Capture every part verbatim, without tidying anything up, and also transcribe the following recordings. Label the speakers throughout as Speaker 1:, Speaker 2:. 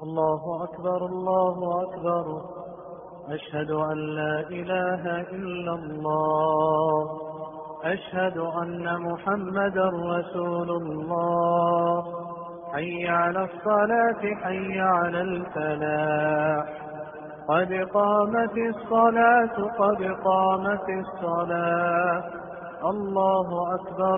Speaker 1: الله أكبر الله أكبر. أشهد أن لا إله إلا الله. أشهد أن محمدا رسول الله. حي على الصلاة حي على الفلاح. قد قامت الصلاة قد قامت الصلاة. الله أكبر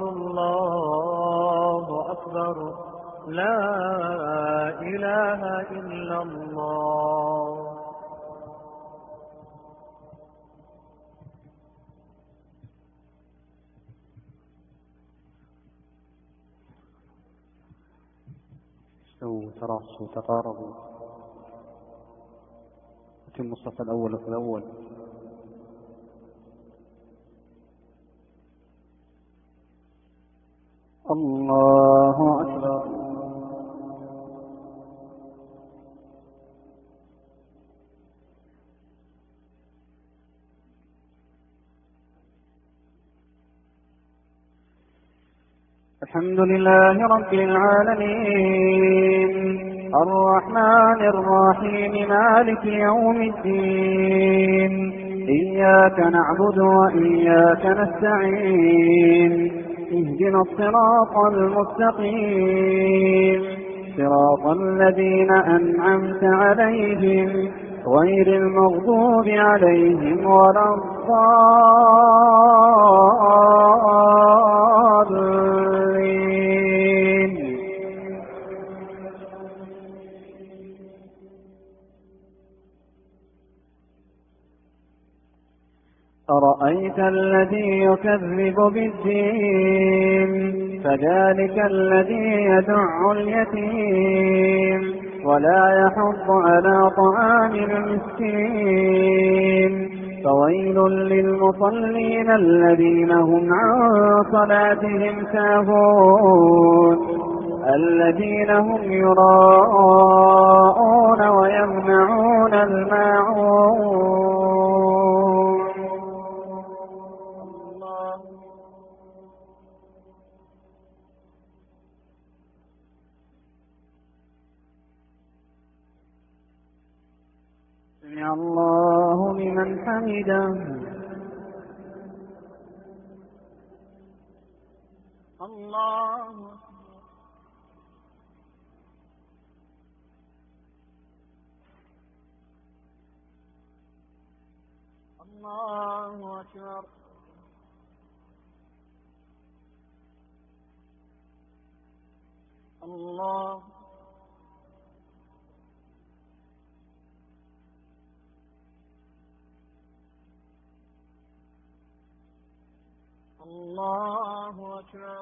Speaker 1: الله أكبر. لا إله إلا الله.
Speaker 2: استووا تراصوا تقاربوا. أتم الصف الأول في الأول. الله أكبر. الحمد لله رب العالمين الرحمن الرحيم مالك يوم الدين. إياك نعبد وإياك نستعين. اهدنا الصراط المستقيم صراط الذين أنعمت عليهم غير المغضوب عليهم ولا الضالين. أرأيت الذي يكذب بالدين فذلك الذي يدع اليتيم ولا يحض على طعام المسكين. فويل للمصلين الذين هم عن صلاتهم ساهون الذين هم يراءون ويمنعون الماعون. سمع الله لمن حمده. الله الله أكبر. الله الله أكبر.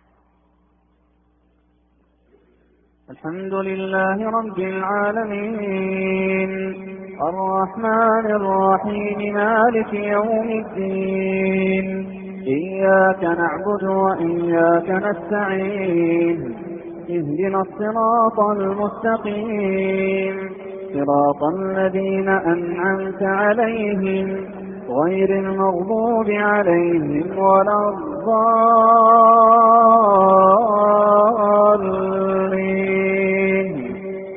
Speaker 2: الحمد لله رب العالمين الرحمن الرحيم مالك يوم الدين. إياك نعبد وإياك نستعين. اهدنا الصراط المستقيم صراط الذين أنعمت عليهم غير المغضوب عليهم ولا الضالين.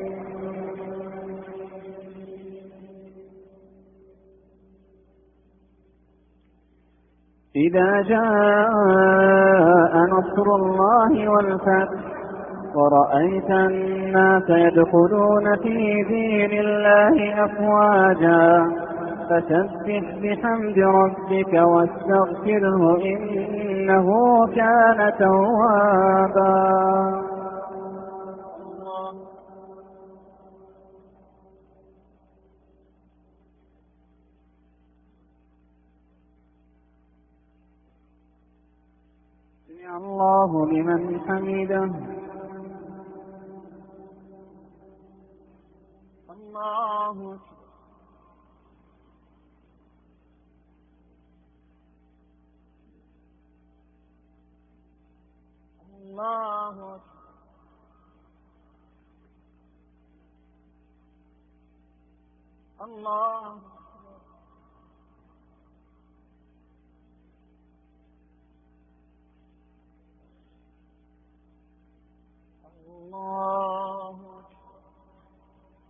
Speaker 2: إذا جاء نصر الله والفتح ورأيت الناس يدخلون في دين الله أفواجا فسبح بحمد ربك واستغفره إنه كان توابا. سمع الله لمن حمده. الله الله الله الله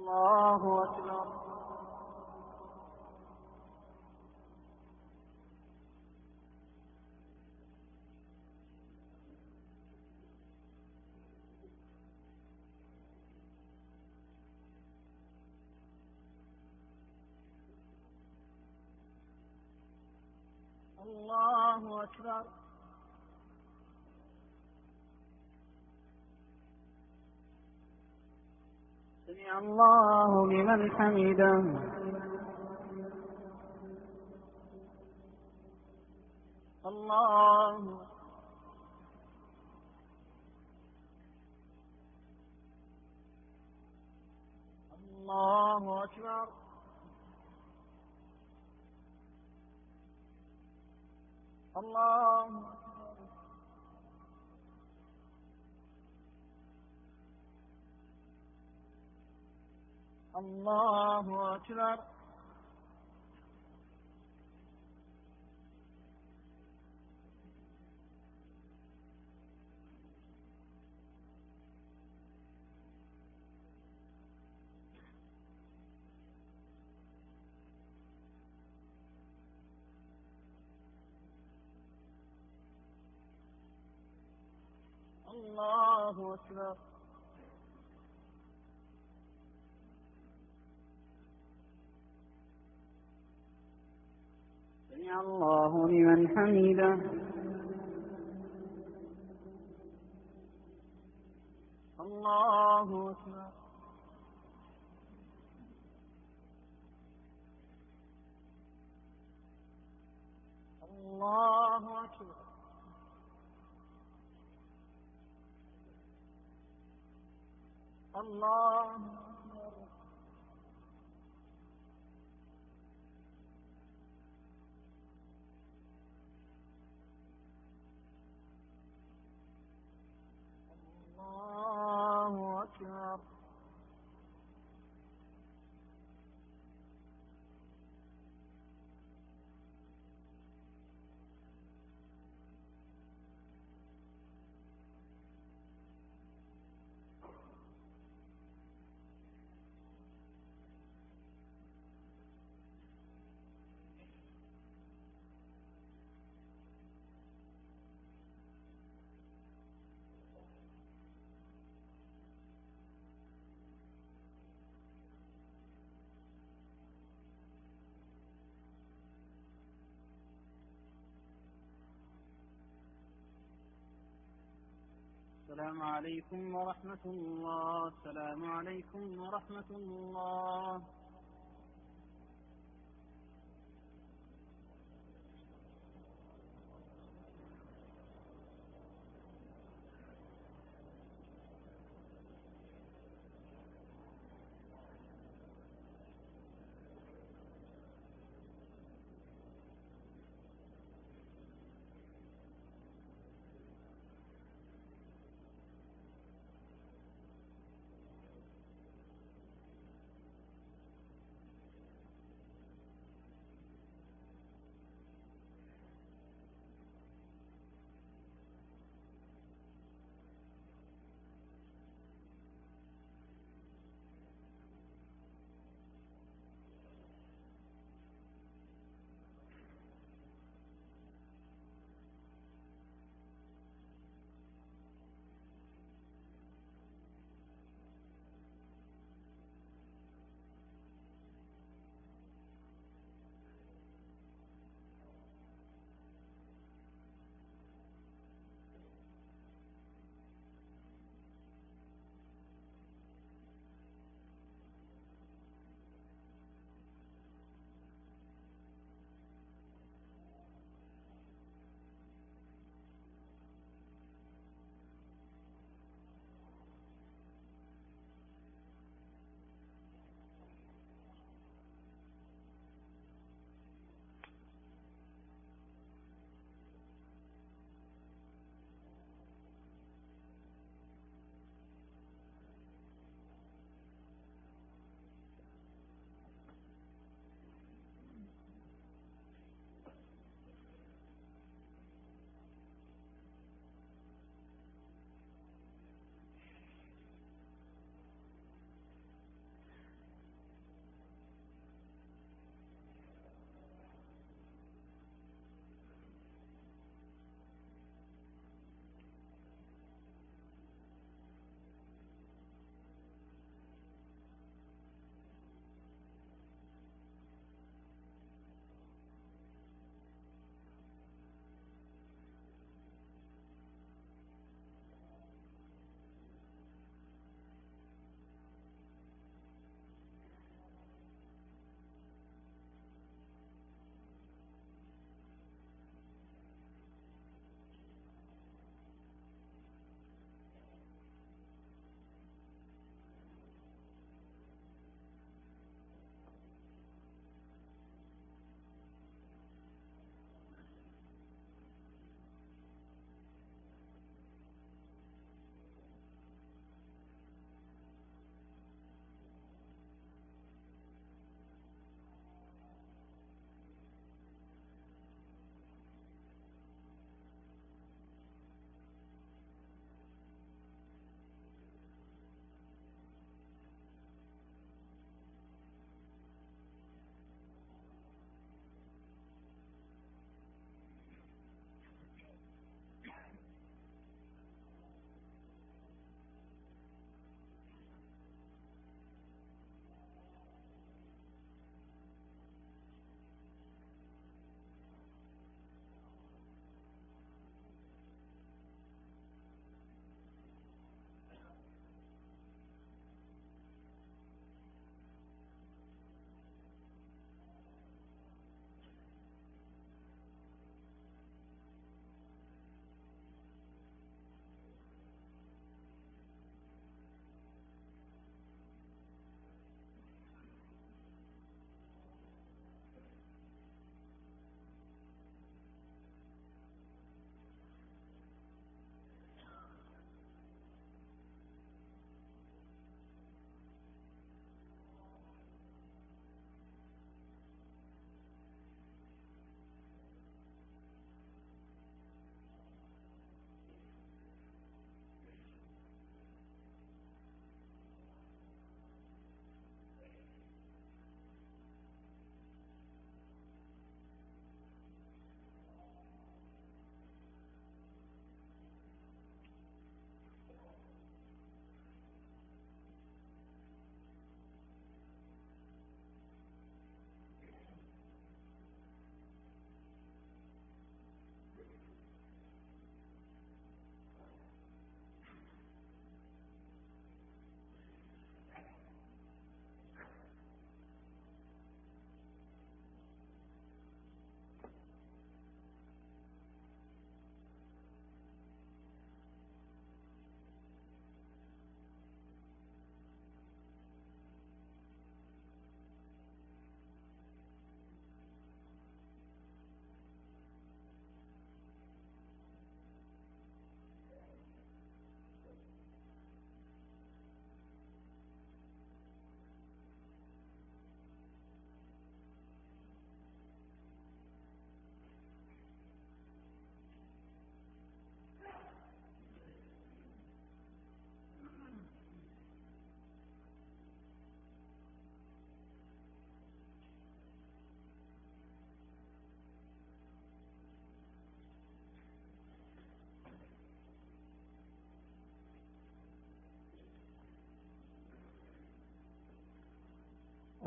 Speaker 2: الله أكبر. الله أكبر. سمع الله لمن حمده. الله الله أكبر. الله الله أكبر. الله أكبر. سمع الله لمن حمده. الله أكبر. الله أكبر. الله أكبر. الله أكبر. السلام عليكم ورحمة الله. السلام عليكم ورحمة الله.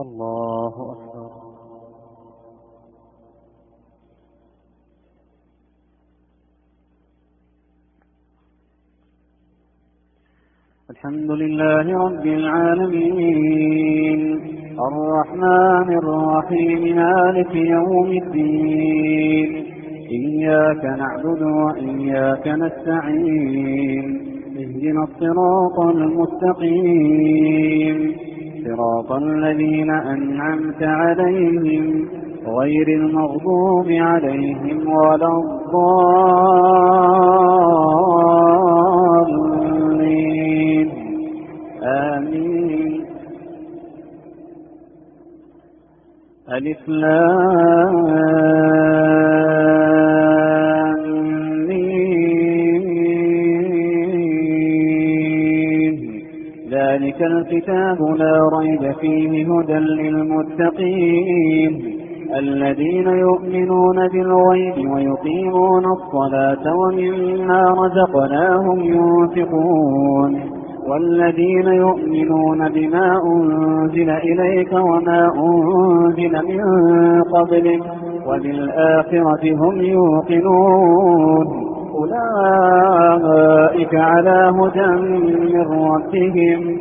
Speaker 1: الله أكبر.
Speaker 3: الحمد لله رب العالمين الرحمن الرحيم مالك يوم الدين إياك نعبد وإياك نستعين اهدنا الصراط المستقيم صراط الذين أنعمت عليهم غير المغضوب عليهم ولا الضالين آمين. ألف لام ميم ذلك الكتاب لا ريب فيه هدى للمتقين الذين يؤمنون بالغيب ويقيمون الصلاة ومما رزقناهم ينفقون والذين يؤمنون بما أنزل إليك وما أنزل من قبلك وبالآخرة هم يوقنون أولئك على هدى من ربهم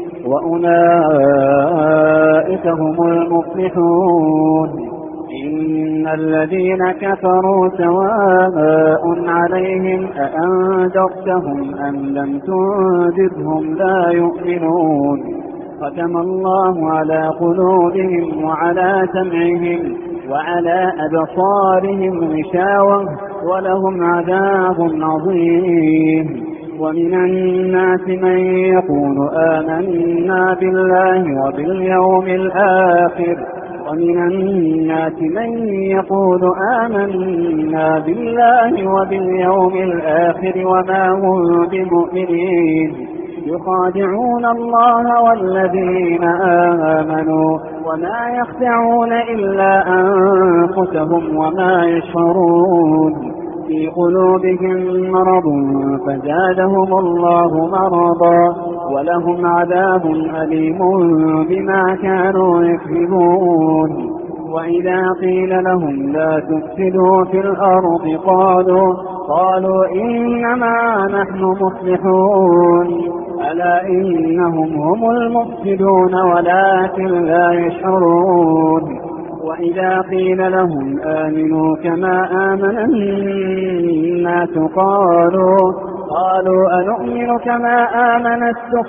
Speaker 3: وأولئك هم المفلحون. إن الذين كفروا سواء عليهم أأنذرتهم أم لم تنذرهم لا يؤمنون ختم الله على قلوبهم وعلى سمعهم وعلى أبصارهم غشاوة ولهم عذاب عظيم. ومن الناس من يقول آمنا بالله وباليوم الآخر ومن الناس من يقول آمنا بالله وباليوم الآخر وما هم بمؤمنين يخادعون الله والذين آمنوا وما يخدعون إلا أنفسهم وما يشعرون في قلوبهم مرض فزادهم الله مرضا ولهم عذاب أليم بما كانوا يكذبون. وإذا قيل لهم لا تفسدوا في الأرض قالوا قالوا إنما نحن مصلحون ألا إنهم هم المفسدون ولكن لا يشعرون. وإذا قيل لهم آمنوا كما آمن الناس قالوا قالوا أنؤمن كما آمن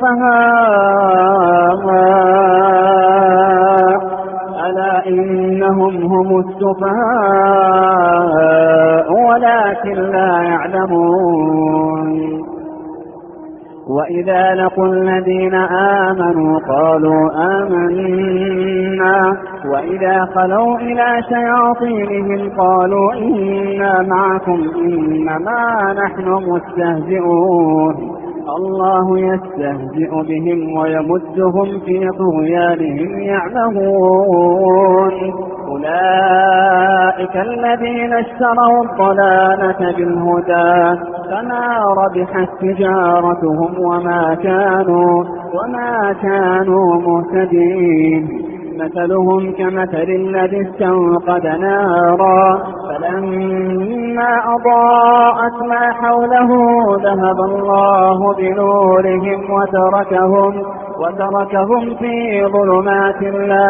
Speaker 3: السفهاء ألا إنهم هم السفهاء ولكن لا يعلمون. وإذا لقوا الذين آمنوا قالوا آمنا وإذا خلوا إلى شياطينهم قالوا إنا معكم إنما نحن مستهزئون الله يستهزئ بهم ويمدهم في طغيانهم يعمهون. أولئك الذين اشتروا الضلالة بالهدى فما ربحت تجارتهم وما كانوا وما كانوا مهتدين. مثلهم كمثل الذي استوقد نارا فلما أضاءت ما حوله ذهب الله بنورهم وتركهم وتركهم في ظلمات لا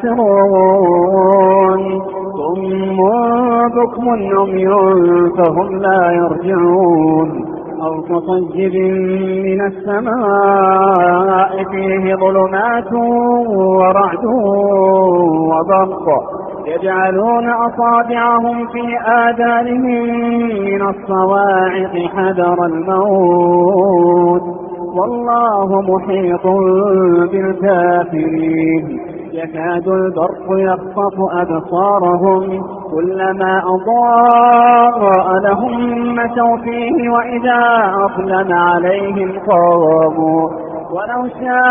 Speaker 3: يبصرون ثم بكم عمي فهم لا يرجعون. أو كصيب من السماء فيه ظلمات ورعد وبرق يجعلون أصابعهم في آذانهم من الصواعق حذر الموت والله محيط بالكافرين. يكاد البرق يخطف أبصارهم كلما أضاء لهم مشوا فيه وإذا أظلم عليهم قاموا ولو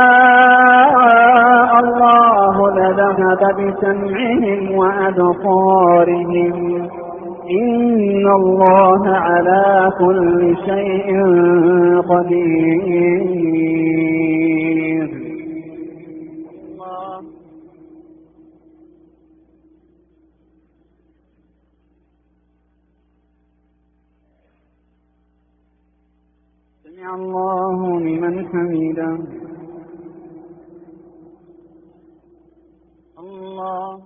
Speaker 3: شاء الله لذهب بسمعهم وأبصارهم إن الله على كل شيء قدير. سمع الله لمن حمده.
Speaker 2: الله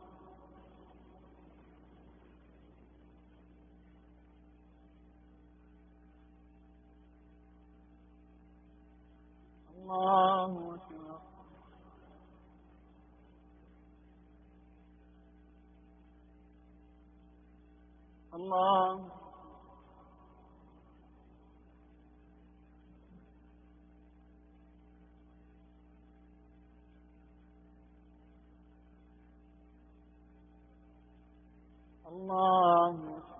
Speaker 2: الله أكبر. الله الله.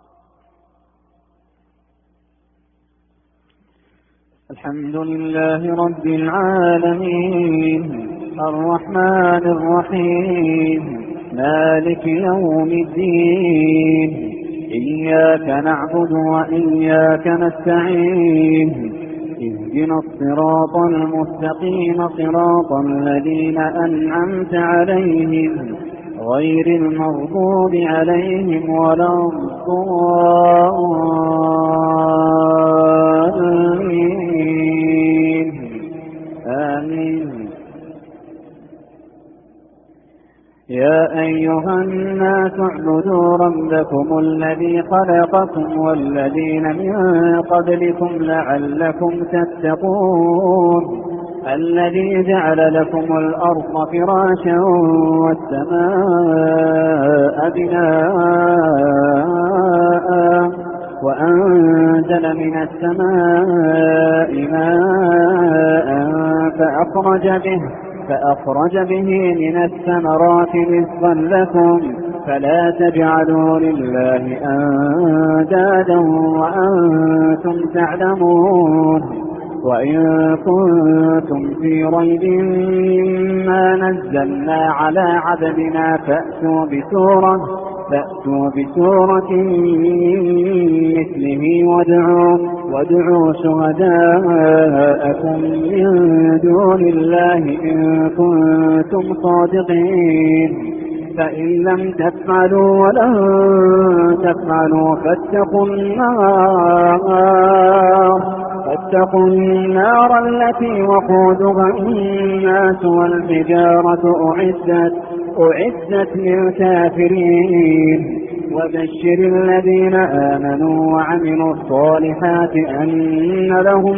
Speaker 3: الحمد لله رب العالمين الرحمن الرحيم مالك يوم الدين إياك نعبد وإياك نستعين اهدنا الصراط المستقيم صراط الذين أنعمت عليهم غير المغضوب عليهم ولا الضالين آمين. يا أيها الناس اعبدوا ربكم الذي خلقكم والذين من قبلكم لعلكم تتقون الذي جعل لكم الأرض فراشا والسماء بناء وأنزل من السماء ماء فأخرج به فأخرج به من الثمرات رزقا لكم فلا تجعلوا لله أندادا وأنتم تعلمون. وإن كنتم في ريب مما نزلنا على عبدنا فأتوا بسورة فأتوا بسورة مثله وادعوا وادعوا شهداءكم من دون الله إن كنتم صادقين فإن لم تفعلوا ولن تفعلوا فاتقوا النار فاتقوا النار التي وقودها الناس والحجارة أعدت أعدت للكافرين. وبشر الذين آمنوا وعملوا الصالحات أن لهم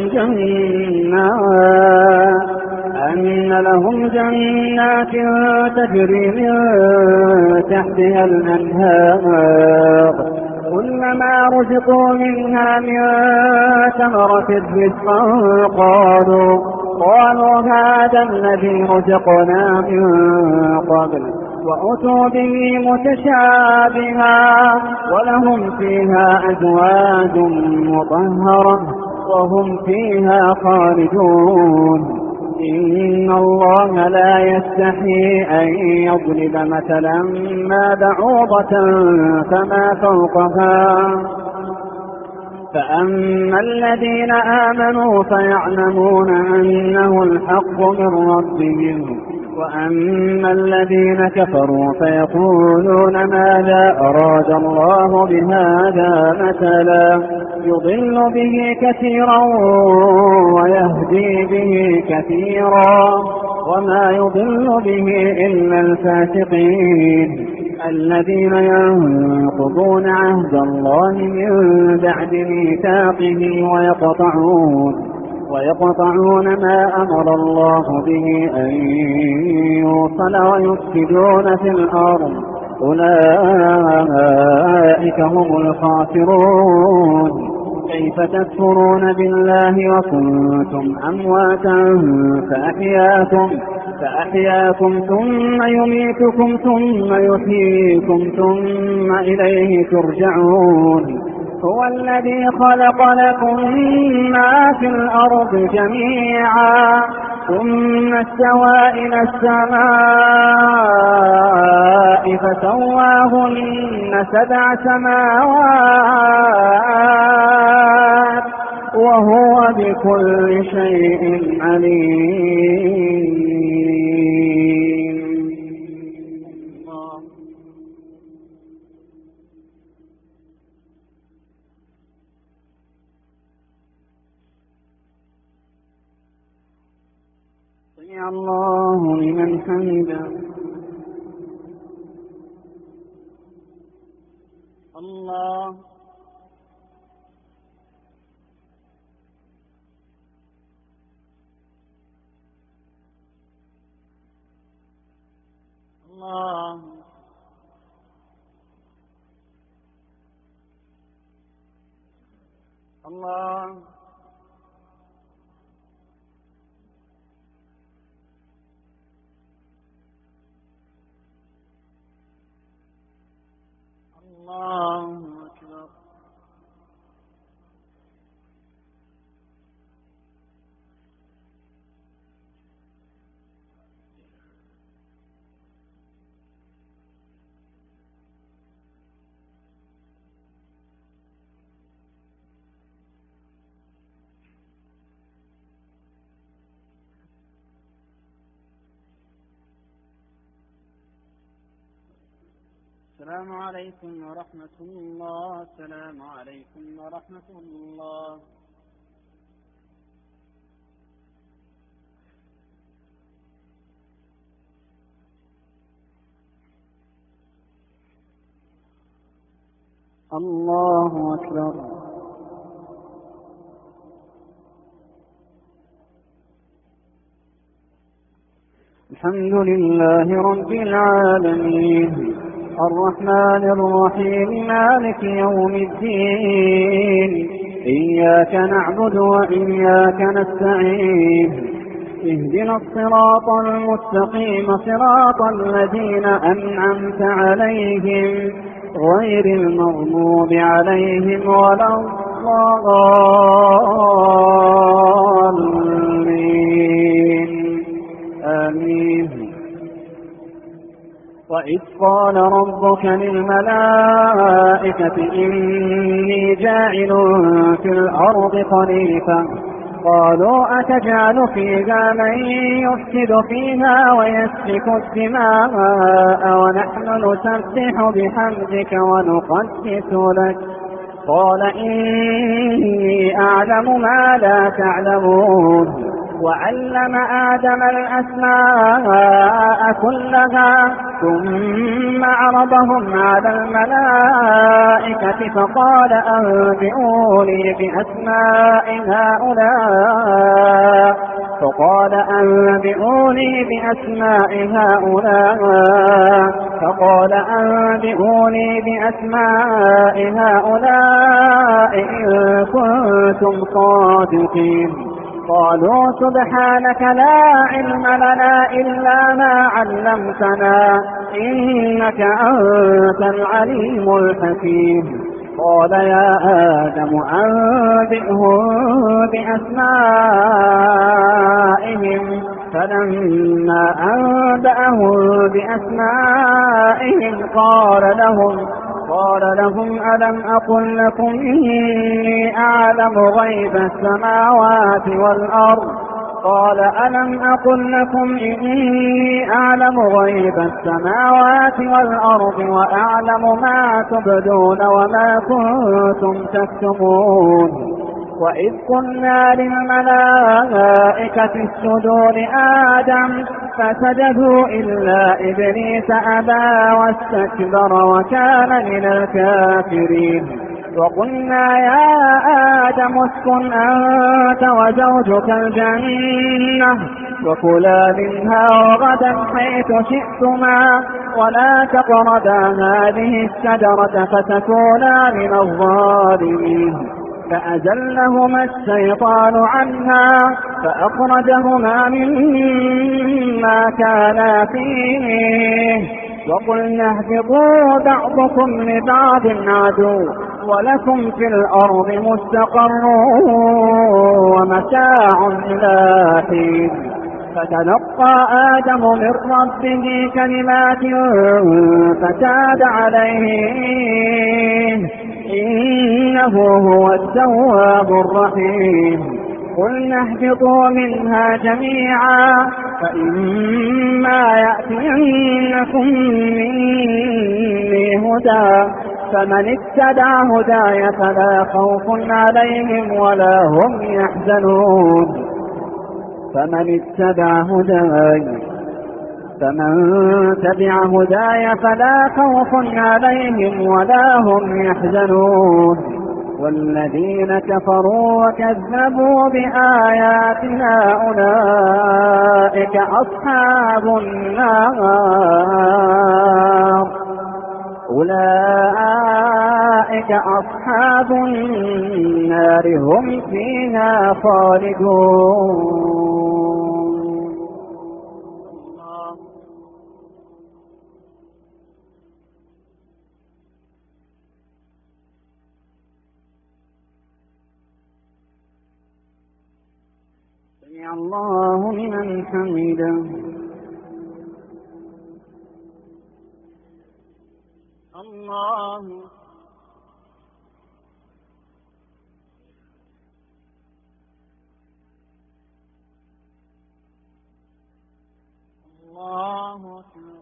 Speaker 3: جنات أن لهم جنات تجري من تحتها الأنهار كلما رزقوا منها من ثمرة رزقا قالوا قالوا هذا الذي رزقنا من قبل وأتوا به متشابها ولهم فيها أزواج مطهرة وهم فيها خالدون. إن الله لا يستحي أن يضرب مثلا ما بعوضة فما فوقها فأما الذين آمنوا فيعلمون أنه الحق من ربهم وأما الذين كفروا فيقولون ماذا أراد الله بهذا مثلا يضل به كثيرا ويهدي به كثيرا وما يضل به إلا الفاسقين الذين ينقضون عهد الله من بعد ميثاقه ويقطعون ويقطعون ما أمر الله به أن يوصل ويفسدون في الأرض أولئك هم الخاسرون. كيف تكفرون بالله وكنتم أمواتا فأحياكم فأحياكم ثم يميتكم ثم يحييكم ثم إليه ترجعون. هو الذي خلق لكم ما في الأرض جميعا ثم استوى إلى السماء فسواهن سبع سماوات وهو بكل شيء عليم. سمع الله لمن حمده.
Speaker 2: الله الله الله الله أكبر. السلام عليكم ورحمة الله. السلام عليكم ورحمة الله.
Speaker 3: الله أكبر. الحمد لله رب العالمين الرحمن الرحيم مالك يوم الدين إياك نعبد وإياك نستعين اهدنا الصراط المستقيم صراط الذين أنعمت عليهم غير المغضوب عليهم ولا الضالين آمين. وإذ قال ربك للملائكة إني جاعل في الأرض خليفة قالوا أتجعل فيها من يفسد فيها ويسفك الدماء ونحن نسبح بحمدك ونقدس لك قال إني أعلم ما لا تعلمون وعلم آدم الأسماء كلها ثم عرضهم على الملائكة فقال أنبئوني بأسماء هؤلاء فقال أنبئوني بأسماء هؤلاء فقال أنبئوني بأسماء هؤلاء إن كنتم صادقين. قالوا سبحانك لا علم لنا إلا ما علمتنا إنك أنت العليم الحكيم. قال يا آدم أنبئهم بأسمائهم فلما أنبأهم بأسمائهم قال لهم قال لهم ألم أقل لكم إني أعلم غيب السماوات والأرض قال ألم أقل لكم إني أعلم غيب السماوات والأرض وأعلم ما تبدون وما كنتم تكتمون. وإذ قلنا للملائكة اسجدوا لآدم فسجدوا إلا إبليس أبى واستكبر وكان من الكافرين. وقلنا يا آدم اسكن أنت وزوجك الجنة وكلا منها رغدا حيث شئتما ولا تقربا هذه الشجرة فتكونا من الظالمين. فأزلهما الشيطان عنها فأخرجهما مما كانا فيه وقلنا اهبطوا بعضكم لبعض عدو ولكم في الأرض مستقر ومتاع إلى حين. فتلقى آدم من ربه كلمات فتاب عليه إنه هو التواب الرحيم. قلنا اهبطوا منها جميعا فإما يأتينكم مني هدى فمن اتبع هداي فلا خوف عليهم ولا هم يحزنون. فمن اتبع هداي فمن تبع هداي فلا خوف عليهم ولا هم يحزنون والذين كفروا وكذبوا بآياتنا أولئك أصحاب النار أولئك أصحاب النار هم فيها خالدون. سمع الله لمن حمده.
Speaker 2: الله الله أكبر.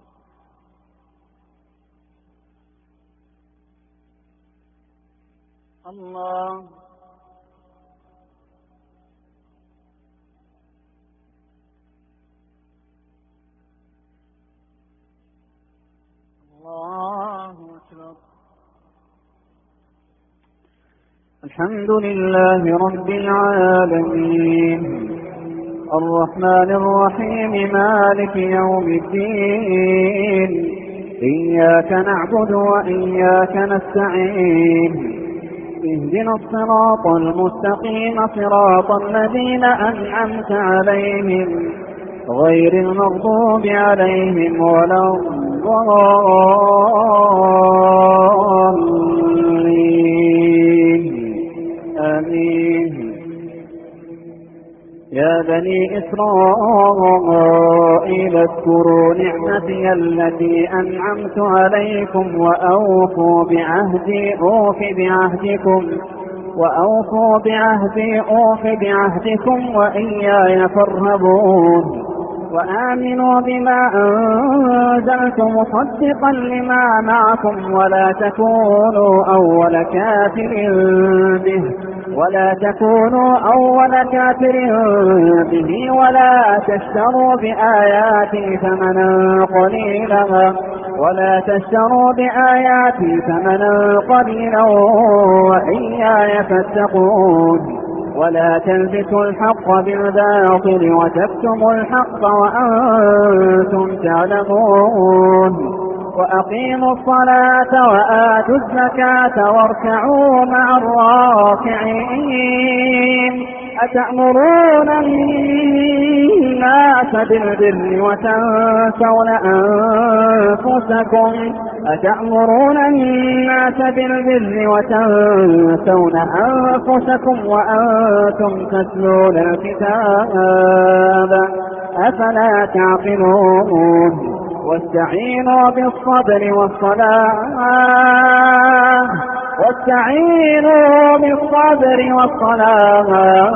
Speaker 2: الله الله أكبر.
Speaker 3: الحمد لله رب العالمين الرحمن الرحيم مالك يوم الدين إياك نعبد وإياك نستعين اهدنا الصراط المستقيم صراط الذين أنعمت عليهم غير المغضوب عليهم ولا الضالين آمين. يا بني إسرائيل اذكروا نعمتي التي أنعمت عليكم وأوفوا بعهدي أوف بعهدكم وأوفوا بعهدي أوف بعهدكم وإياي فارهبون وآمنوا بما أنزلت مصدقا لما معكم ولا تكونوا أول كافر به ولا تكونوا أول كافر به ولا تشتروا بآياتي ثمنا قليلا ولا تشتروا بآياتي ثمنا قليلا وإياي فاتقون ولا تلبسوا الحق بالباطل وتكتموا الحق وأنتم تعلمون وأقيموا الصلاة وآتوا الزكاة واركعوا مع الراكعين أتأمرون الناس بالبر وتنسون أنفسكم أتأمرون الناس بالبر وتنسون أنفسكم وأنتم تتلون الكتاب أفلا تعقلون واستعينوا بالصبر والصلاة واستعينوا بالصبر والصلاة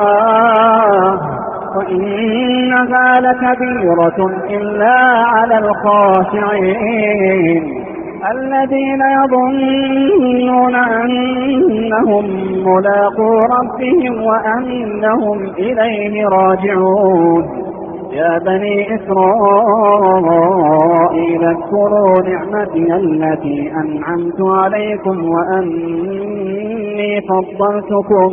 Speaker 3: وإنها لكبيرة إلا على الخاشعين الذين يظنون أنهم ملاقو ربهم وأنهم إليه راجعون. يا بني إسرائيل اذكروا نعمتي التي أنعمت عليكم وأني فضلتكم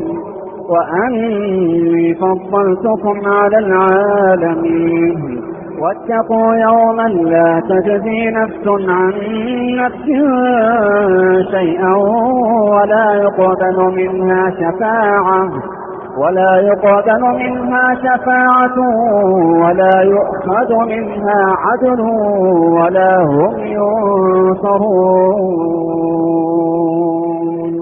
Speaker 3: وأني فضلتكم على العالمين واتقوا يوما لا تجزي نفس عن نفس شيئا ولا يقبل منها شفاعة ولا يقبل منها شفاعة ولا يؤخذ منها عدل ولا هم ينصرون.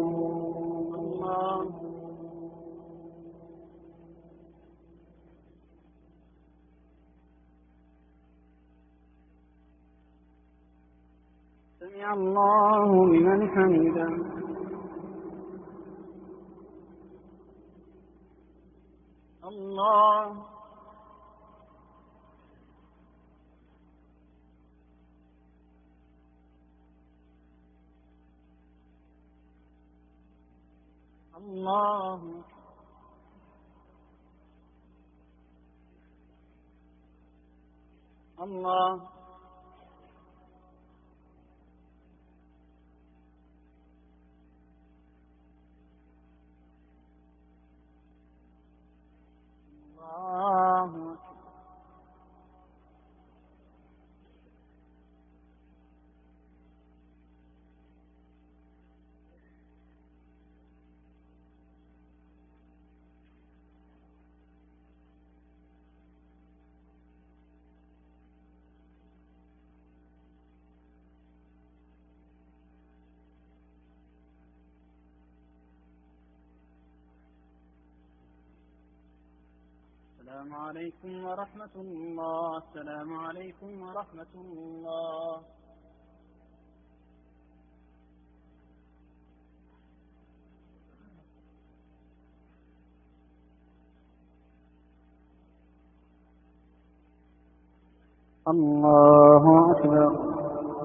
Speaker 2: سمع الله لمن حمده. الله الله الله الله السلام عليكم ورحمة الله. السلام عليكم ورحمة الله.
Speaker 3: الله أكبر.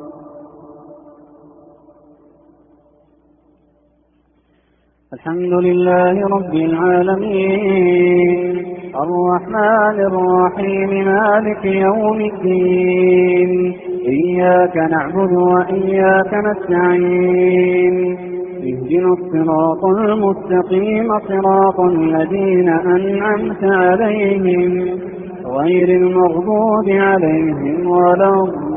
Speaker 3: الحمد لله رب العالمين الرحمن الرحيم مالك يوم الدين إياك نعبد وإياك نستعين اهدنا الصراط المستقيم صراط الذين أنعمت عليهم غير المغضوب عليهم ولا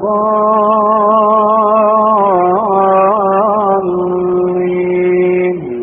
Speaker 3: الضالين.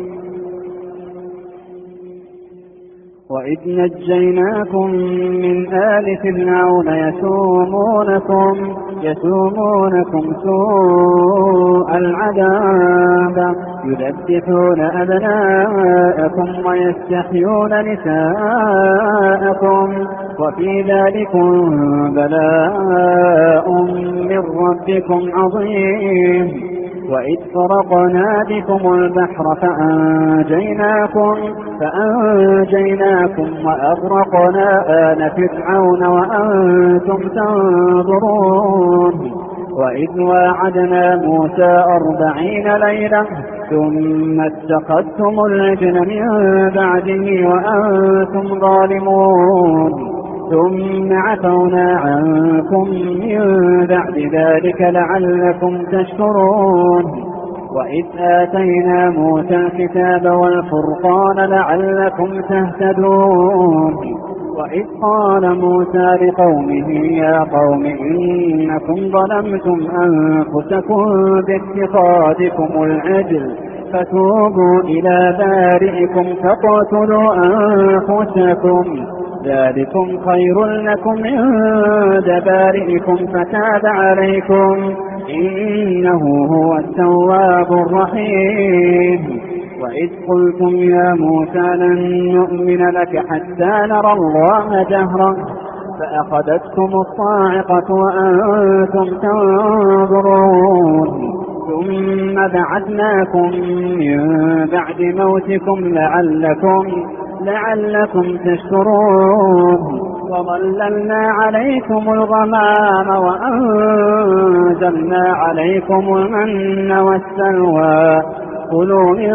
Speaker 3: وإذ نجيناكم من آل فرعون يسومونكم يسومونكم سوء العذاب يذبحون أبناءكم ويستحيون نساءكم وفي ذلكم بلاء من ربكم عظيم. وإذ فرقنا بكم البحر فأنجيناكم فأنجيناكم وأغرقنا آل فرعون وأنتم تنظرون. وإذ واعدنا موسى أربعين ليلة ثم اتخذتم العجل من بعده وأنتم ظالمون ثم عفونا عنكم من بعد ذلك لعلكم تشكرون. وإذ آتينا موسى الكتاب والفرقان لعلكم تهتدون. وإذ قال موسى لقومه يا قوم إنكم ظلمتم أنفسكم باتخاذكم العجل فتوبوا إلى بارئكم فاقتلوا أنفسكم ذلكم خير لكم عند بارئكم فتاب عليكم إنه هو التواب الرحيم. وإذ قلتم يا موسى لن نؤمن لك حتى نرى الله جهرا فأخذتكم الصاعقة وأنتم تنظرون ثم بعثناكم من بعد موتكم لعلكم لعلكم تشكرون. وظللنا عليكم الغمام وأنزلنا عليكم المن والسلوى كلوا من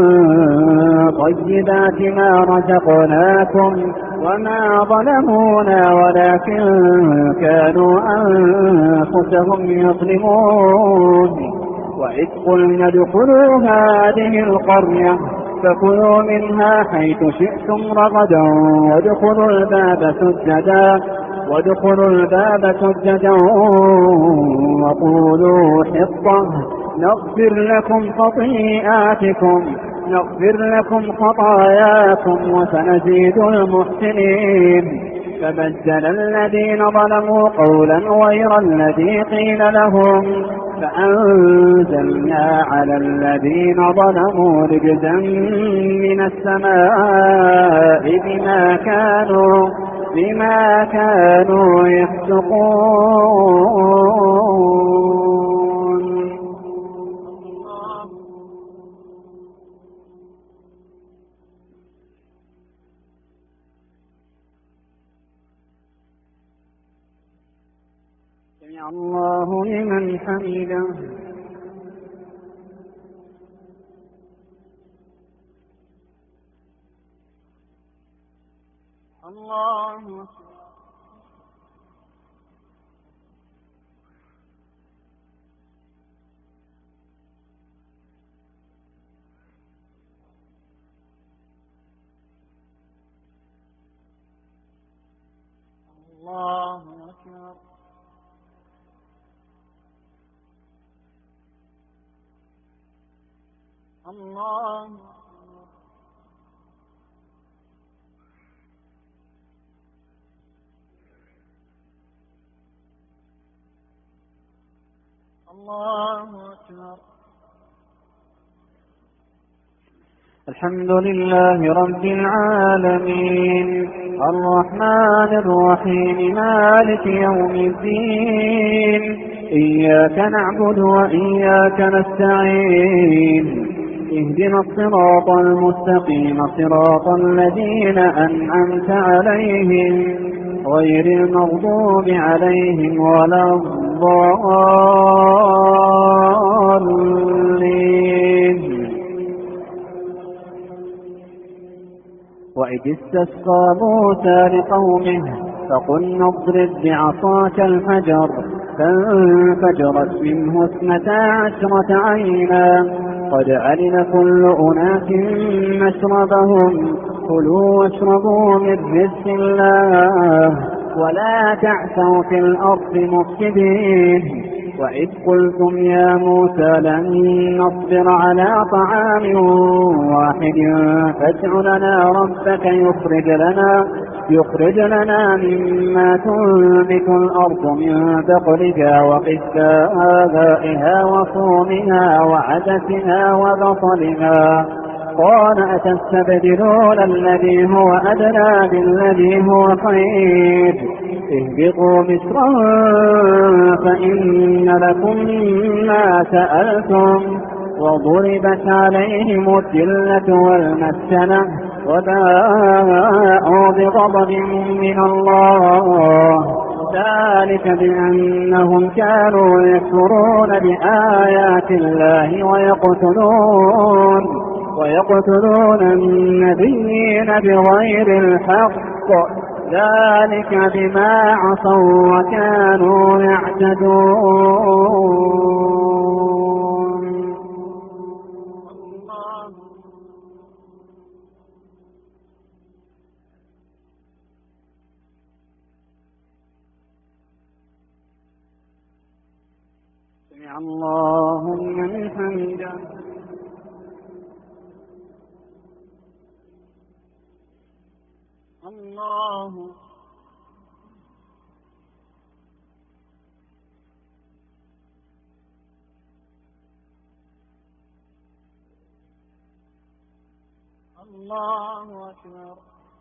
Speaker 3: طيبات ما رزقناكم وما ظلمونا ولكن كانوا أنفسهم يظلمون. وإذ قلنا ادخلوا هذه القرية فكلوا منها حيث شئتم رغدا وادخلوا الباب سجدا وادخلوا الباب سجدا وقولوا حطة نغفر لكم خطيئاتكم نغفر لكم خطاياكم وسنزيد المحسنين. فبدل الذين ظلموا قولا غير الذي قيل لهم فأنزلنا على الذين ظلموا رجزا من السماء بما كانوا بما كانوا يفسقون. سمع الله لمن حمده. الله
Speaker 2: الله الله أكبر.
Speaker 3: الحمد لله رب العالمين الرحمن الرحيم مالك يوم الدين إياك نعبد وإياك نستعين اهدنا الصراط المستقيم صراط الذين أنعمت عليهم غير المغضوب عليهم ولا الضالين. وإذ استسقى موسى لقومه فقلنا اضرب بعصاك الحجر فانفجرت منه اثنتا عشرة عينا قد علم كل أناس مشربهم كلوا واشربوا من رزق الله ولا تعثوا في الأرض مفسدين. وإذ قلتم يا موسى لن نصبر على طعام واحد فادع لنا ربك يخرج لنا يخرج لنا مما تنبت الأرض من بقلها وقثائها وفومها وعدسها وبصلها قال أتستبدلون الذي هو أدنى بالذي هو خير اهبطوا مصرا فإن لكم ما سألتم وضربت عليهم الذلة والمسكنة وباءوا بغضب من الله ذلك بأنهم كانوا يكفرون بآيات الله ويقتلون ويقتلون النبيين بغير الحق ذلك بما عصوا وكانوا يعتدون. سمع الله لمن حمده.
Speaker 2: الله الله أكبر.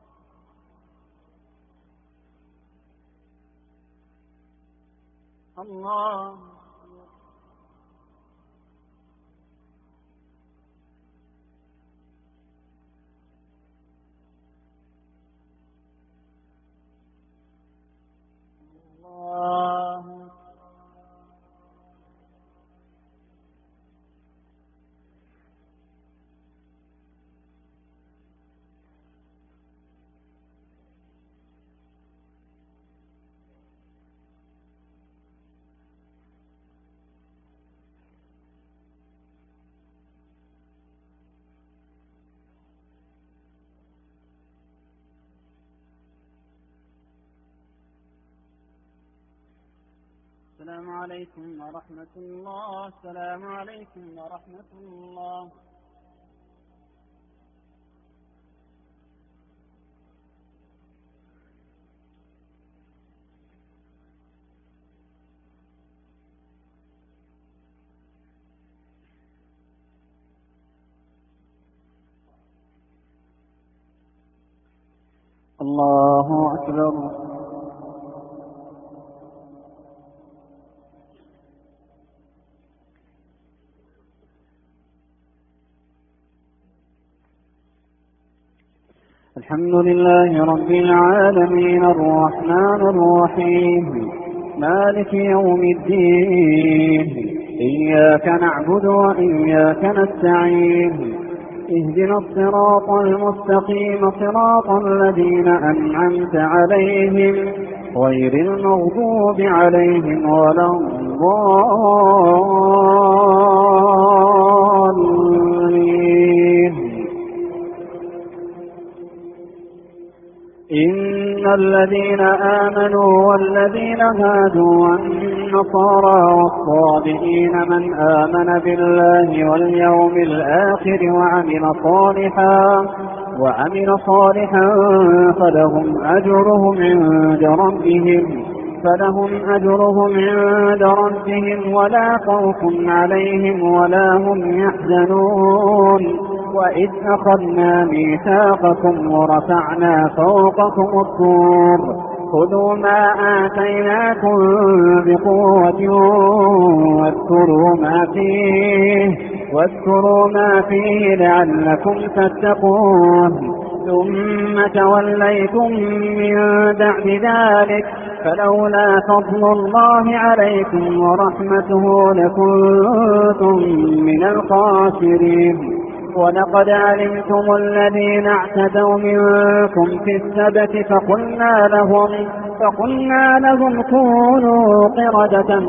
Speaker 2: الله الله السلام عليكم ورحمة الله. السلام عليكم ورحمة الله.
Speaker 3: الله أكبر. الحمد لله رب العالمين الرحمن الرحيم مالك يوم الدين إياك نعبد وإياك نستعين اهدنا الصراط المستقيم صراط الذين أنعمت عليهم غير المغضوب عليهم ولا الضالين. إن الذين آمنوا والذين هادوا والنصارى والصابئين من آمن بالله واليوم الآخر وعمل صالحا وعمل صالحا فلهم أجرهم عند ربهم فلهم أجرهم عند ربهم ولا خوف عليهم ولا هم يحزنون. وإذ أخذنا ميثاقكم ورفعنا فوقكم الطور خذوا ما آتيناكم بقوة واذكروا ما فيه واذكروا ما فيه لعلكم تتقون. ثم توليتم من بعد ذلك فلولا فضل الله عليكم ورحمته لكنتم من الخاسرين. ولقد علمتم الذين اعتدوا منكم في السبت فقلنا لهم, فقلنا لهم كونوا قردة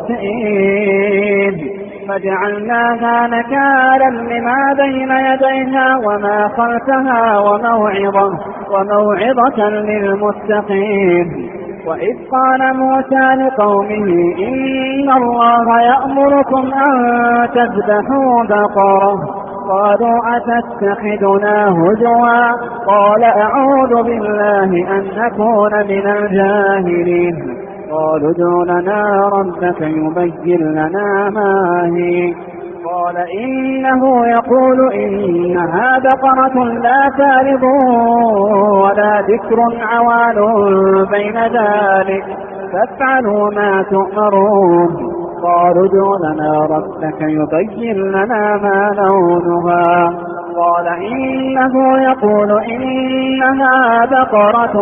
Speaker 3: خاسئين فجعلناها نكالا لما بين يديها وما خلفها وموعظة, وموعظة للمتقين. وإذ قال موسى لقومه إن الله يأمركم أن تذبحوا بقرة قالوا أتتخذنا هزوا قال أعوذ بالله أن أكون من الجاهلين. قالوا ادع لنا ربك يبين لنا ما هي قال إنه يقول إنها بقرة لا فارض ولا ذكر عوان بين ذلك فافعلوا ما تؤمرون. قالوا ادع لنا ربك يبين لنا ما لونها قال إنه يقول إنها بقرة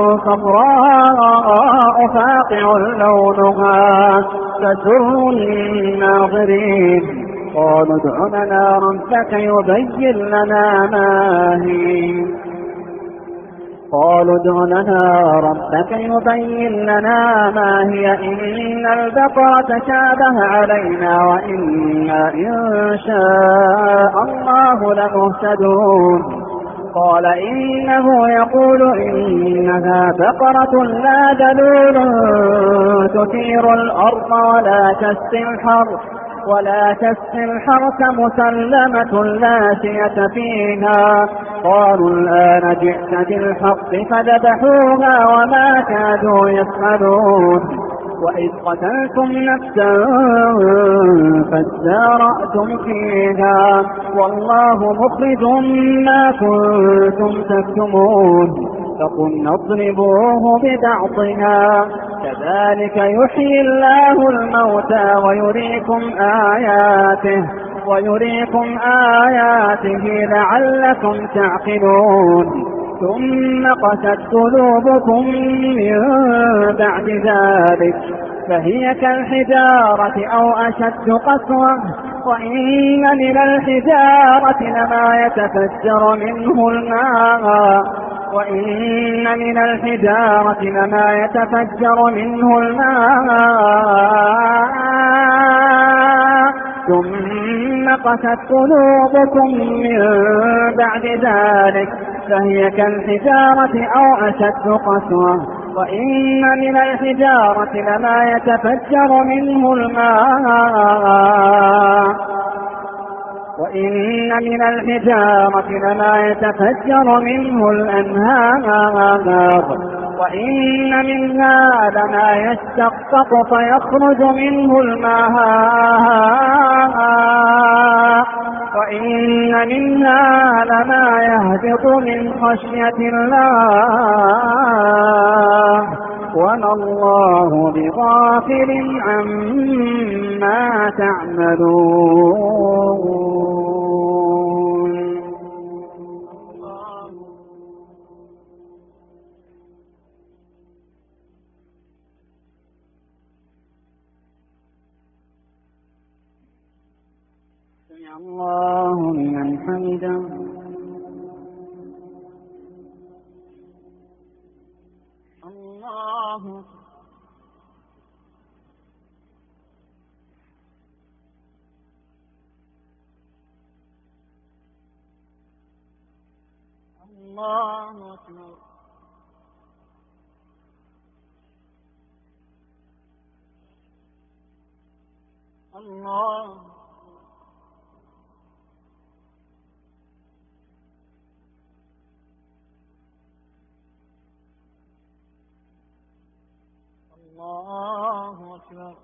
Speaker 3: صفراء فاقع لونها تسر الناظرين. قالوا ادع لنا ربك يبين لنا ما هي قالوا ادع لنا ربك يبين لنا ما هي إن البقرة شابه علينا وإنا إن شاء الله لمهتدون. قال إنه يقول إنها بقرة لا ذلول تثير الأرض ولا تسقي الحرث ولا تسقي الحرث مسلمة لا شية فيها. قالوا الآن جئت بالحق فذبحوها وما كادوا يفعلون. وإذ قتلتم نفسا فادارأتم فيها والله مخرج ما كنتم تكتمون. فقلنا اضربوه ببعضها كذلك يحيي الله الموتى ويريكم آياته ويريكم آياته لعلكم تعقلون. ثم قست قلوبكم من بعد ذلك فهي كالحجارة أو أشد قسوة وإن من الحجارة لما يتفجر منه الماء وإن من الحجارة لما يتفجر منه الماء ثم قست قلوبكم من بعد ذلك فهي كالحجارة أو أشد قسوة وإن من الحجارة لما يتفجر منه الماء وإن من الحجارة لما يتفجر منه الأنهار وإن منها لما يشتقق فيخرج منه الماء وإن منها لما يهبط من خشية الله وما الله بغافل عما تعملون. سمع الله لمن حمده.
Speaker 2: الله الله أكبر. الله الله أكبر.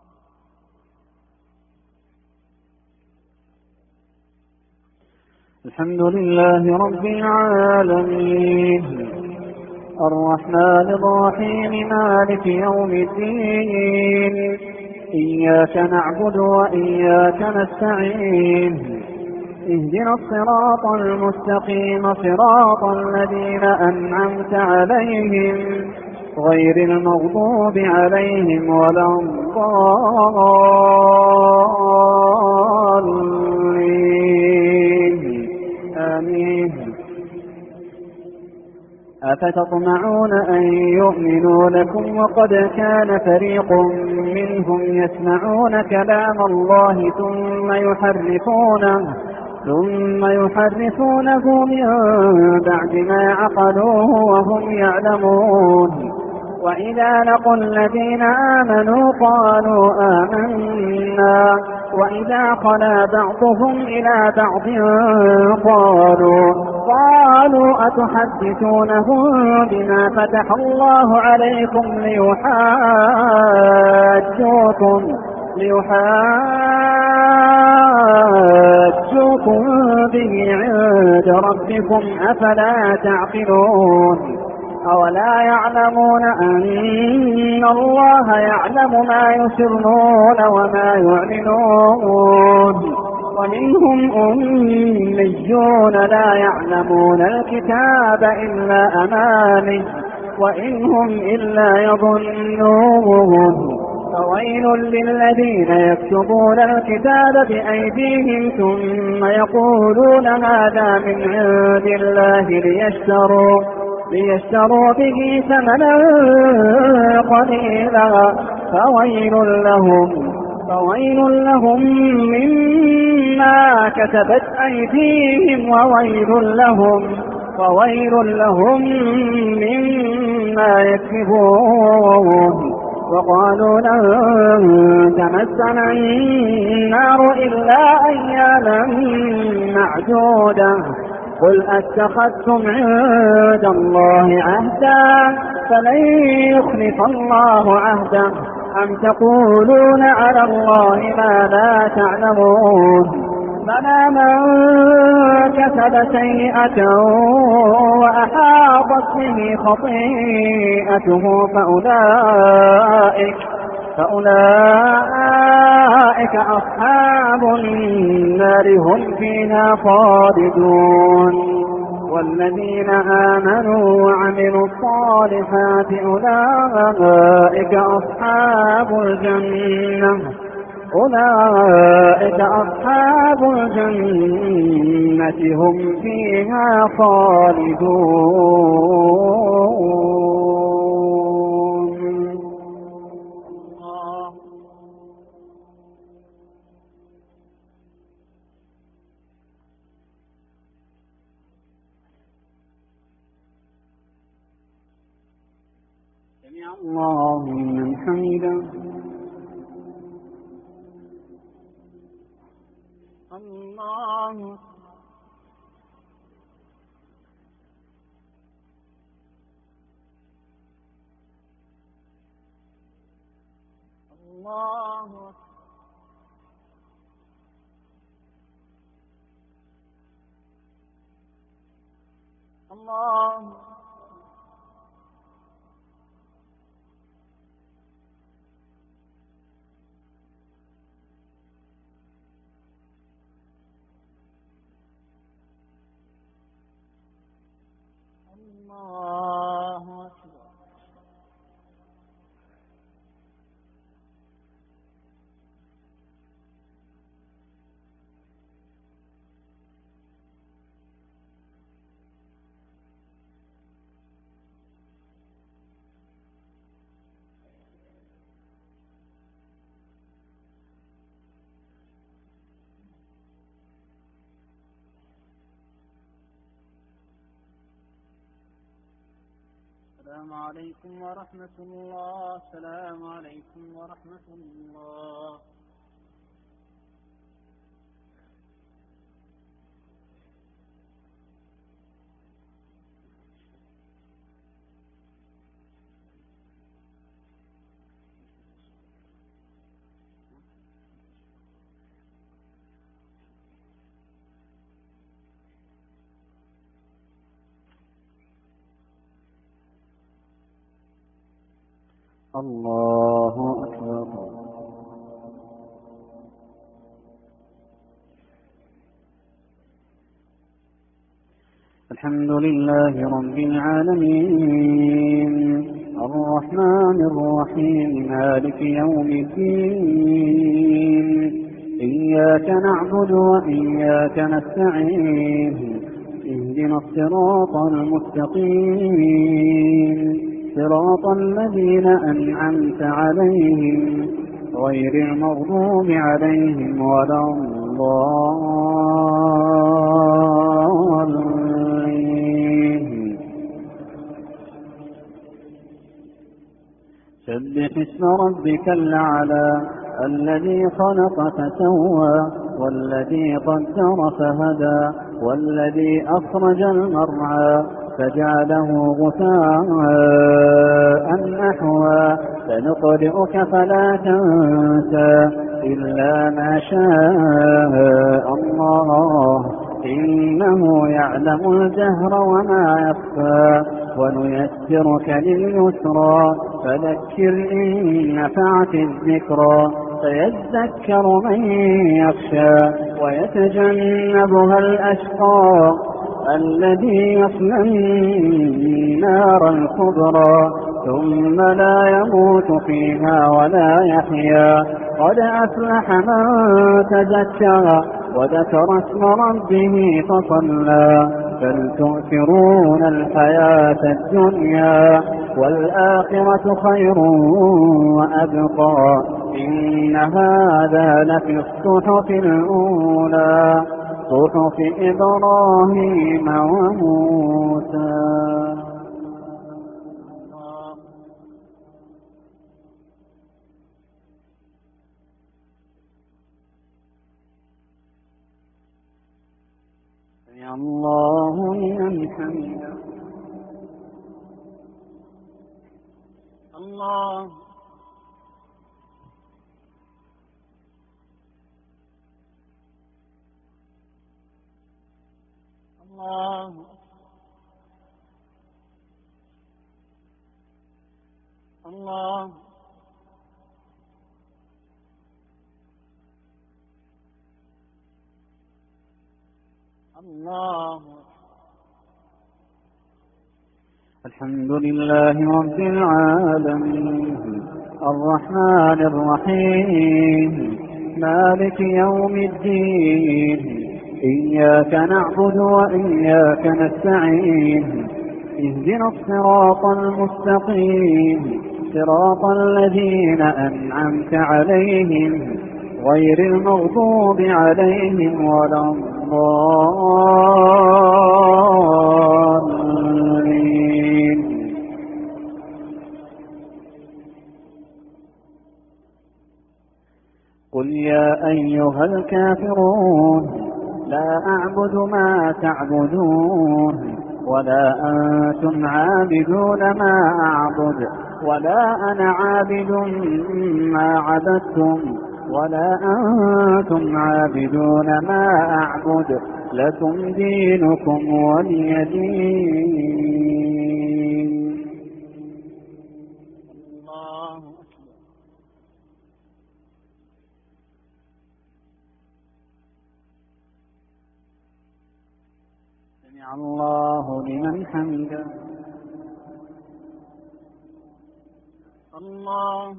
Speaker 3: الحمد لله رب العالمين الرحمن الرحيم مالك يوم الدين إياك نعبد وإياك نستعين اهدنا الصراط المستقيم صراط الذين أنعمت عليهم غير المغضوب عليهم ولا الضالين آمين. أفتطمعون أن يؤمنوا لكم وقد كان فريق منهم يسمعون كلام الله ثم يحرفونه ثم يحرفونه من بعد ما عقلوه وهم يعلمون. وإذا لقوا الذين آمنوا قالوا آمنا وإذا خلا بعضهم إلى بعض قالوا قالوا أتحدثونهم بما فتح الله عليكم ليحاجوكم ليحاجوكم به عند ربكم أفلا تعقلون. أولا يعلمون أن الله يعلم ما يسرون وما يعلنون. ومنهم أميون لا يعلمون الكتاب إلا أماني وإنهم إلا يظنون. فويل للذين يكتبون الكتاب بأيديهم ثم يقولون هذا من عند الله ليشتروا ليشتروا به ثمنا قليلا فويل لهم فويل لهم مما كتبت أيديهم وويل لهم وويل لهم مما يكسبون. وقالوا لن تمسنا النار إلا أياما معدودة قل أتخذتم عند الله عهدا فلن يخلف الله عهده أم تقولون على الله ما لا تعلمون. بلى من كسب سيئة وأحاطت به خطيئته فأولئك فأولئك أصحاب النار هم فيها خالدون. والذين آمنوا وعملوا الصالحات أولئك أصحاب الجنة أولئك أصحاب الجنة هم فيها خالدون. سمع الله لمن حمده.
Speaker 2: الله الله الله الله أكبر. السلام عليكم ورحمة الله. السلام عليكم ورحمة الله.
Speaker 3: الله أكبر. الحمد لله رب العالمين الرحمن الرحيم مالك يوم الدين إياك نعبد وإياك نستعين اهدنا الصراط المستقيم صراط الذين أنعمت عليهم غير المغضوب عليهم ولا الضالين. سبح اسم ربك الأعلى الذي خلق فسوى والذي قدر فهدى والذي أخرج المرعى فجعله غثاء أحوى سنقرئك فلا تنسى إلا ما شاء الله إنه يعلم الجهر وما يخفى ونيسرك لليسرى فذكر إن نفعت الذكرى سيذكر من يخشى ويتجنبها الأشقى الذي يصلى النار الكبرى ثم لا يموت فيها ولا يحيا قد أفلح من تزكى وذكر اسم ربه فصلى بل تؤثرون الحياة الدنيا والآخرة خير وأبقى إن هذا لفي الصحف الأولى صحف إبراهيم وموسى. سمع الله لمن حمده.
Speaker 2: الله الله الله الله.
Speaker 3: الحمد لله رب العالمين الرحمن الرحيم مالك يوم الدين إياك نعبد وإياك نستعين اهدنا الصراط المستقيم صراط الذين أنعمت عليهم غير المغضوب عليهم ولا الضالين. قل يا أيها الكافرون لا أعبد ما تعبدون ولا أنتم عابدون ما أعبد ولا أنا عابد ما عبدتم ولا أنتم عابدون ما أعبد لكم دينكم ولي دين.
Speaker 2: الله أكبر.
Speaker 3: سمع الله لمن حمده.
Speaker 2: الله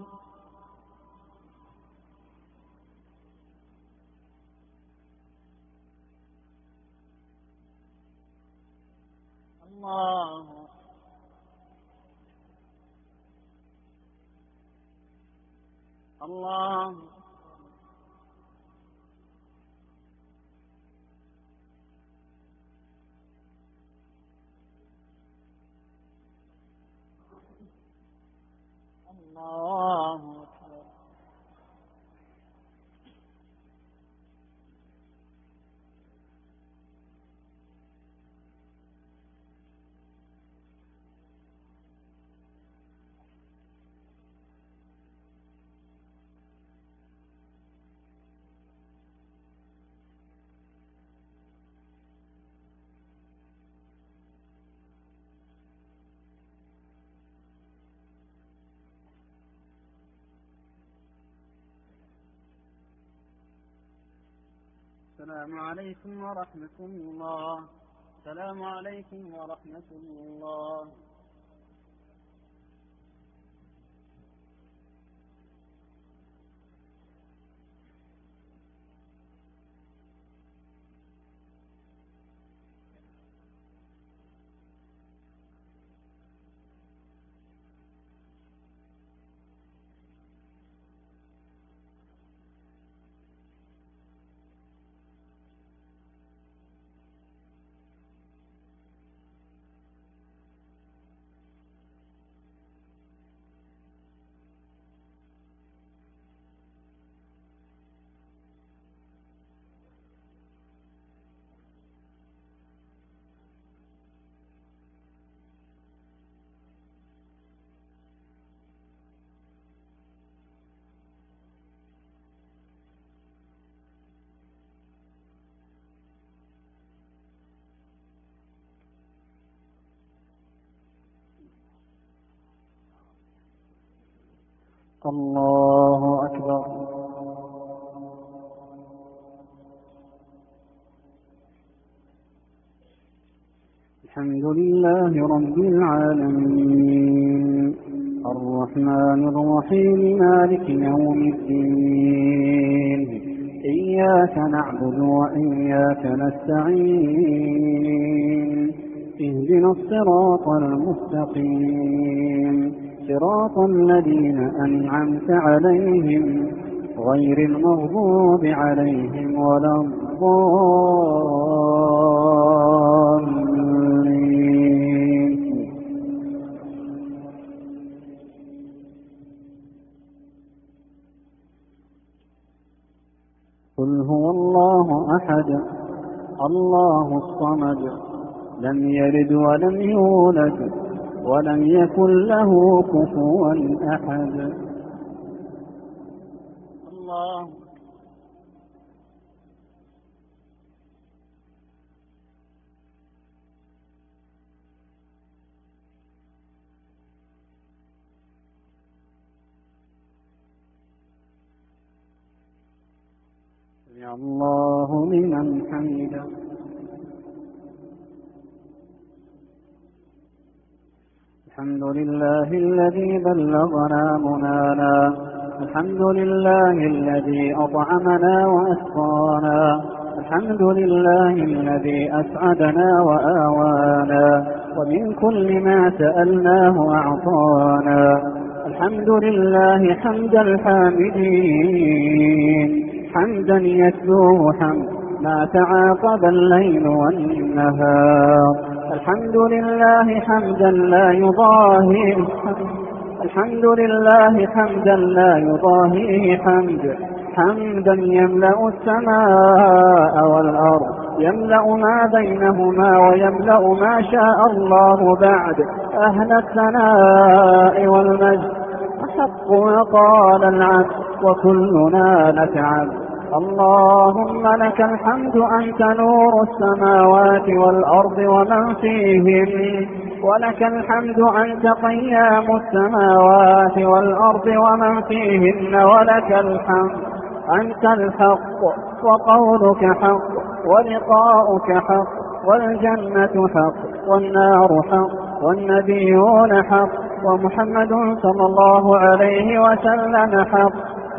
Speaker 2: الله الله الله أكبر. السلام عليكم ورحمة الله. السلام عليكم ورحمة الله.
Speaker 3: الله أكبر. الحمد لله رب العالمين الرحمن الرحيم مالك يوم الدين إياك نعبد وإياك نستعين اهدنا الصراط المستقيم صراط الذين أنعمت عليهم غير المغضوب عليهم ولا الضالين. قل هو الله أحد الله الصمد لم يلد ولم يولد ولم يكن له كفوا أحد.
Speaker 2: الله
Speaker 3: سمع الله لمن حمده. الحمد لله الذي بلغنا منانا الحمد لله الذي أطعمنا وأسقانا الحمد لله الذي أسعدنا وآوانا ومن كل ما سألناه أعطانا الحمد لله حمد الحامدين حمدا يتلوه حمد ما تعاقب الليل والنهار الحمد لله حمدا لا يضاهي الحمد لله حمدا لا يضاهيه حمد حمدا يملأ السماء والأرض يملأ ما بينهما ويملأ ما شاء الله بعد أهل الثناء والمجد أحق وقال العبد وكلنا لك عبد. اللهم لك الحمد أنت نور السماوات والأرض ومن فيهن ولك الحمد أنت قيام السماوات والأرض ومن فيهن ولك الحمد أنت الحق وقولك حق ولقاؤك حق والجنة حق والنار حق والنبيون حق ومحمد صلى الله عليه وسلم حق.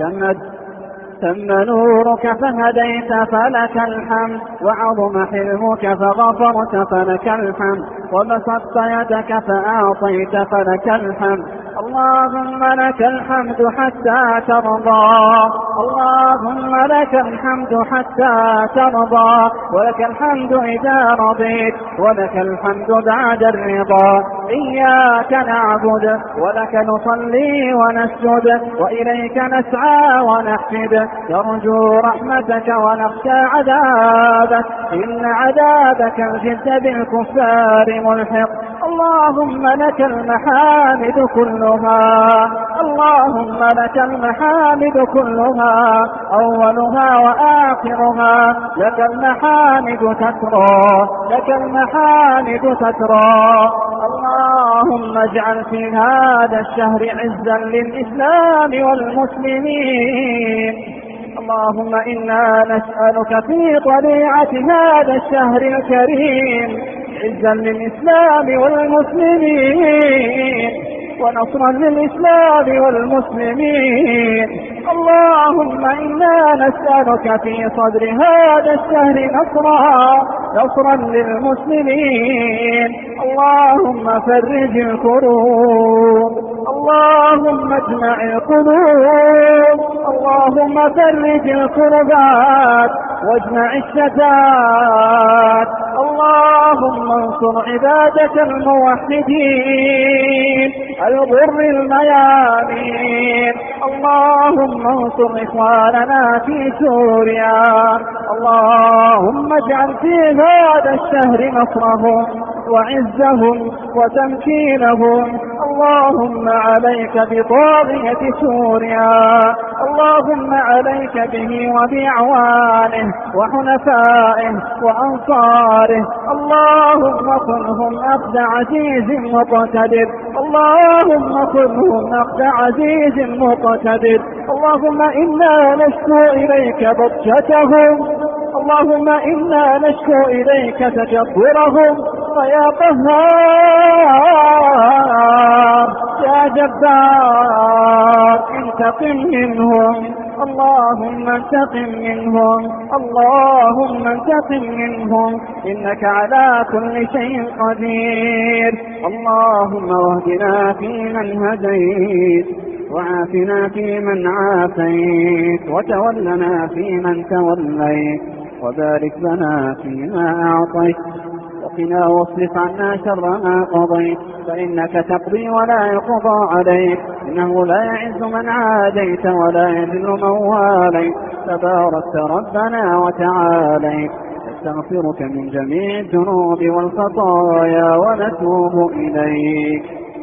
Speaker 3: تم نورك فهديت فلك الحمد وعظم حلمك فغفرت فلك الحمد وبسطت يدك فأعطيت فلك الحمد. اللهم لك الحمد حتى ترضى اللهم لك الحمد حتى ترضى ولك الحمد إذا رضيت ولك الحمد بعد الرضا. إياك نعبد ولك نصلي ونسجد وإليك نسعى ونحفد نرجو رحمتك ونخشى عذابك إن عذابك الجد بالكفار ملحق. اللهم لك المحامد كلها اللهم لك المحامد كلها أولها وآخرها لك المحامد تترى لك المحامد تترى. اللهم اجعل في هذا الشهر عزا للإسلام والمسلمين اللهم إنا نسألك في طليعة هذا الشهر الكريم عزا للإسلام والمسلمين ونصرا للإسلام والمسلمين. اللهم إنا نسألك في صدر هذا الشهر نصرا نصرا للمسلمين. اللهم فرج الكروب، اللهم اجمع القلوب، اللهم فرج الكربات واجمع الشتات. اللهم انصر عبادك الموحدين الغر الميامين. اللهم انصر إخواننا في سوريا. اللهم اجعل في هذا الشهر نصرهم وعزهم وتمكينهم. اللهم عليك بطاغية سوريا، اللهم عليك به وبأعوانه وحنفائه وأنصاره. اللهم خذهم أخذ عزيز مقتدر، اللهم خذهم أخذ عزيز مقتدر. اللهم إنا نشكو إليك بطشتهم، اللهم إنا نشكو إليك تجبرهم. فيا قهار يا جبار انتقم منهم، اللهم انتقم منهم، اللهم انتقم منهم، إنك على كل شيء قدير. اللهم واهدنا فيمن هديت، وعافنا فيمن عافيت، وتولنا فيمن توليت، وبارك لنا فيما أعطيت، وقنا واصرف عنا شر ما قضيت، فإنك تقضي ولا يقضى عليك، إنه لا يعز من عاديت ولا يذل من واليت، تباركت ربنا وتعاليت. نستغفرك من جميع الذنوب والخطايا ونتوب إليك.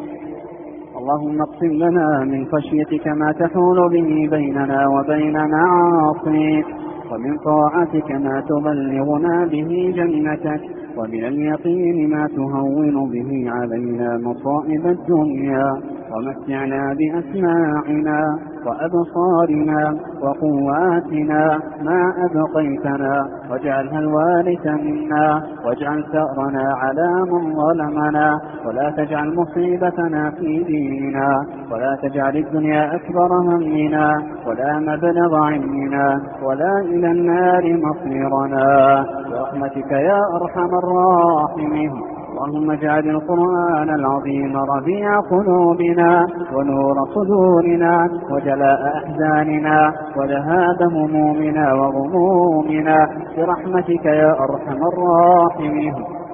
Speaker 3: اللهم اقسم لنا من خشيتك ما تحول به بيننا وبين معاصيك، ومن طاعتك ما تبلغنا به جنتك، ومن اليقين ما تهون به علينا مصائب الدنيا، ومتعنا بأسماعنا وأبصارنا وقواتنا ما أبقيتنا، واجعلها الوارث منا، واجعل ثأرنا على من ظلمنا، ولا تجعل مصيبتنا في ديننا، ولا تجعل الدنيا أكبر همنا ولا مبلغ علمنا ولا إلى النار مصيرنا، برحمتك يا أرحم الراحمين. اللهم اجعل القرآن العظيم ربيع قلوبنا ونور صدورنا وجلاء أحزاننا وذهاب همومنا وغمومنا، برحمتك يا أرحم الراحمين.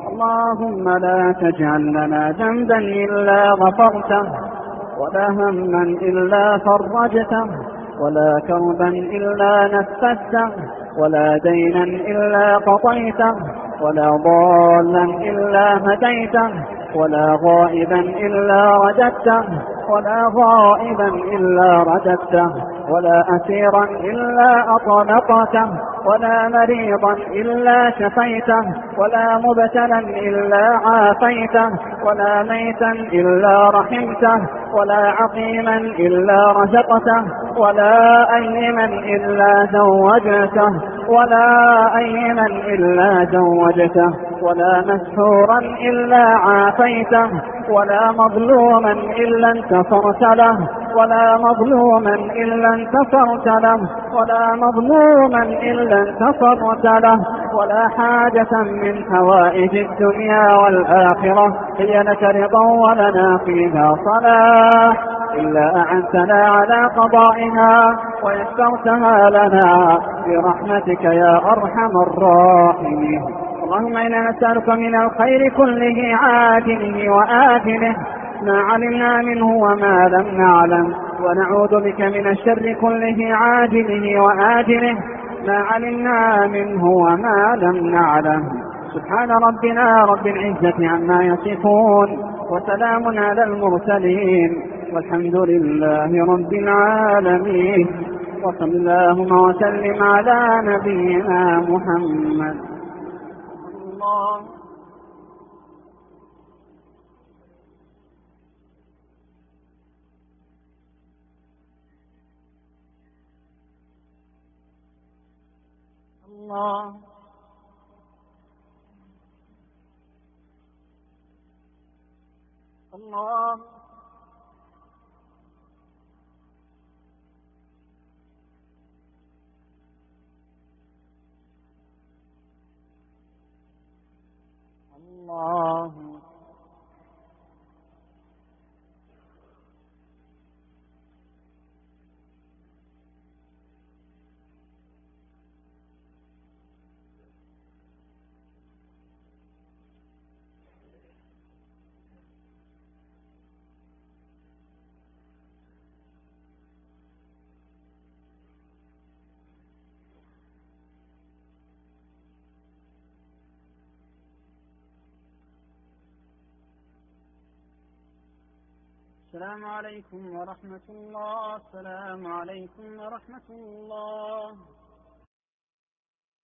Speaker 3: اللهم لا تجعل لنا ذنبا إلا غفرته، ولا هما إلا فرجته، ولا كربا إلا نفسته، ولا دينا إلا قضيته، ولا ضالا إلا هديته، ولا غائبا إلا رددته، ولا غائبا إلا رددته، ولا أسيرا إلا أطلقته، ولا مريضا إلا شفيته، ولا مبتلا إلا عافيته، ولا ميتا إلا رحمته، ولا عقيما إلا رزقته، ولا أيما إلا زوجته، ولا أيما إلا زوجته، ولا مسحورا إلا عافيته، ولا مظلوما إلا انتصرت له، ولا مظلوما إلا انتصرت له، ولا مظلوما إلا انتصرت له، ولا حاجة من حوائج الدنيا والآخرة هي لك رضا ولنا فيها صلاح إلا أعنتنا على قضائها ويسرتها لنا برحمتك يا أرحم الراحمين. اللهم إنا نسألك من الخير كله عاجله وآجله ما علمنا منه وما لم نعلم، ونعوذ بك من الشر كله عاجله وآجله ما علمنا منه وما لم نعلم. سبحان ربنا رب العزة عما يصفون، وسلام على المرسلين، والحمد لله رب العالمين، وصل اللهم وسلم على نبينا محمد.
Speaker 2: الله الله الله الله السلام عليكم ورحمة الله. السلام عليكم ورحمة الله.